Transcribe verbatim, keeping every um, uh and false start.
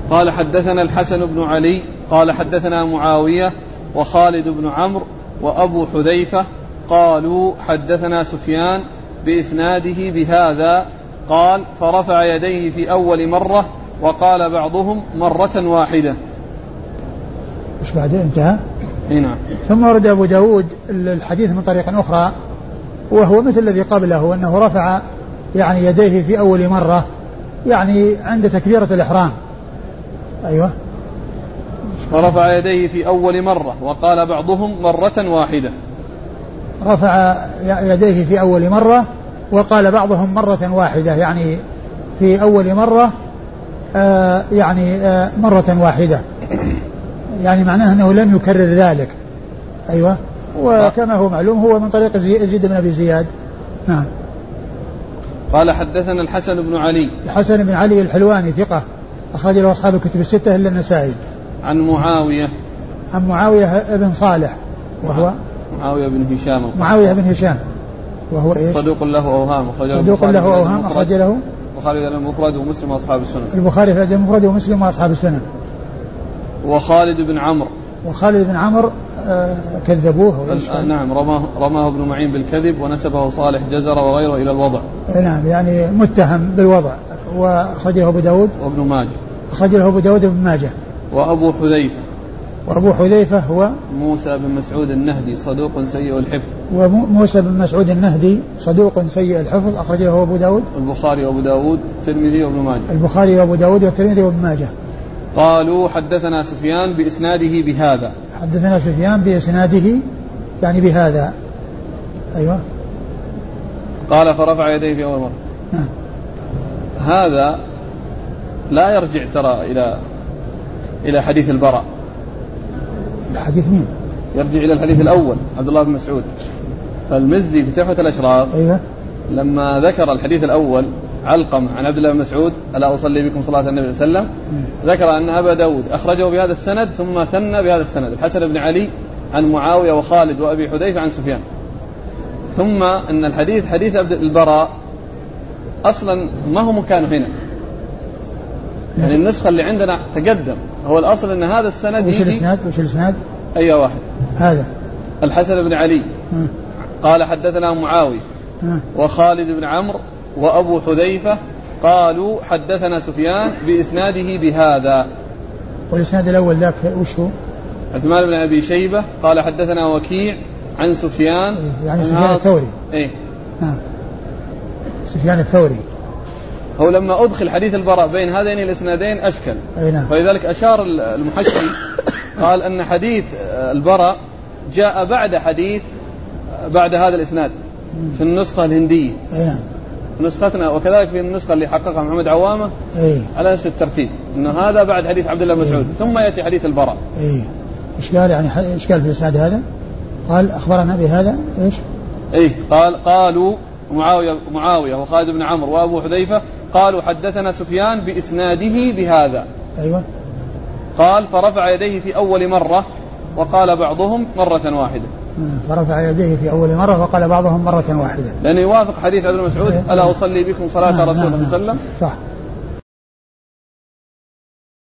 قال حدثنا الحسن بن علي قال حدثنا معاوية وخالد بن عمرو وأبو حذيفة قالوا حدثنا سفيان بإسناده بهذا قال فرفع يديه في أول مرة وقال بعضهم مرة واحدة. مش بعد انتهى؟ نعم. ثم ورد أبو داود الحديث من طريق أخرى وهو مثل الذي قبله أنه رفع يعني يديه في أول مرة يعني عند تكبيرة الإحرام. أيوة. فرفع يديه في أول مرة وقال بعضهم مرة واحدة. رفع يديه في أول مرة وقال بعضهم مرة واحدة يعني في أول مرة آه يعني آه مرة واحدة يعني معناه أنه لم يكرر ذلك. أيوة. وكما هو معلوم هو من طريق يزيد بن أبي زياد. نعم. قال حدثنا الحسن بن علي. الحسن بن علي الحلواني ثقة أخرج له أصحاب الكتب الستة إلا النسائي. عن معاوية. عن معاوية بن صالح وهو معاوية بن هشام. معاوية بن هشام وهو إيش؟ صدوق له أوهام. صدوق له أوهام أخرج له البخاري في المفرد ومسلم وأصحاب السنن. البخاري في المفرد ومسلم وأصحاب السنن. وخالد بن عمرو. وخالد بن عمرو آه كذبوه. آه نعم رماه, رماه ابن معين بالكذب ونسبه صالح جزر وغيره إلى الوضع. نعم يعني متهم بالوضع. وأخرجه أبو داود وابن ماجه. أخرجه أبو داود وابن ماجه. وأبو حذيفة. وأبو حذيفة هو موسى بن مسعود النهدي صدوق سيء الحفظ. وموسى بن مسعود النهدي صدوق سيء الحفظ أخرجه أبو داود. البخاري وأبو داود الترمذي وابن ماجه. البخاري وأبو داود والترمذي وابن ماجه. قالوا حدثنا سفيان بإسناده بهذا. حدثنا سفيان بإسناده يعني بهذا. أيوة. قال فرفع يديه في أول مرة. نعم. هذا لا يرجع ترى إلى إلى حديث البراء. الحديث مين؟ يرجع إلى الحديث الأول عبد الله بن مسعود. فالمزي في تحفة الأشراف أيوة. لما ذكر الحديث الأول علقم عن عبد الله بن مسعود ألا أصلي بكم صلاة النبي صلى الله عليه وسلم ذكر أن أبا داود أخرجه بهذا السند ثم ثنى بهذا السند الحسن بن علي عن معاوية وخالد وأبي حذيفة عن سفيان. ثم أن الحديث حديث عبد البراء أصلا ما هو مكانه هنا يعني النسخة اللي عندنا تقدم هو الأصل أن هذا السند وش الإسناد وش الإسناد أي واحد هذا الحسن بن علي م. قال حدثنا معاوية م. وخالد بن عمرو وأبو حذيفة قالوا حدثنا سفيان بإسناده بهذا. والإسناد الأول ذاك وش هو؟ عثمان بن أبي شيبة قال حدثنا وكيع عن سفيان يعني سفيان الثوري. إيه نعم سفيان الثوري. هو لما أدخل حديث البراء بين هذين الإسنادين أشكل. نعم. فلذلك أشار المحشي قال أن حديث البراء جاء بعد حديث بعد هذا الإسناد في النسخة الهندية. نعم. نسختنا وكذلك في النسخة اللي حققها محمد عوامة أيه. على نفس الترتيب إنه هذا بعد حديث عبد الله مسعود أيه. ثم يأتي حديث البراء. إيه إيش قال يعني إيش قال في الإسناد هذا؟ قال أخبرنا بهذا إيش؟ إيه قال قالوا معاوية معاوية وخالد بن عمرو وأبو حذيفة قالوا حدثنا سفيان بإسناده بهذا. أيوة. قال فرفع يديه في أول مرة وقال بعضهم مرة واحدة. فرفع يديه في أول مرة وقال بعضهم مرة واحدة لأنه يوافق حديث عبد الله مسعود ألا أصلي بكم صلاة رسول الله صلى الله عليه وسلم. صح.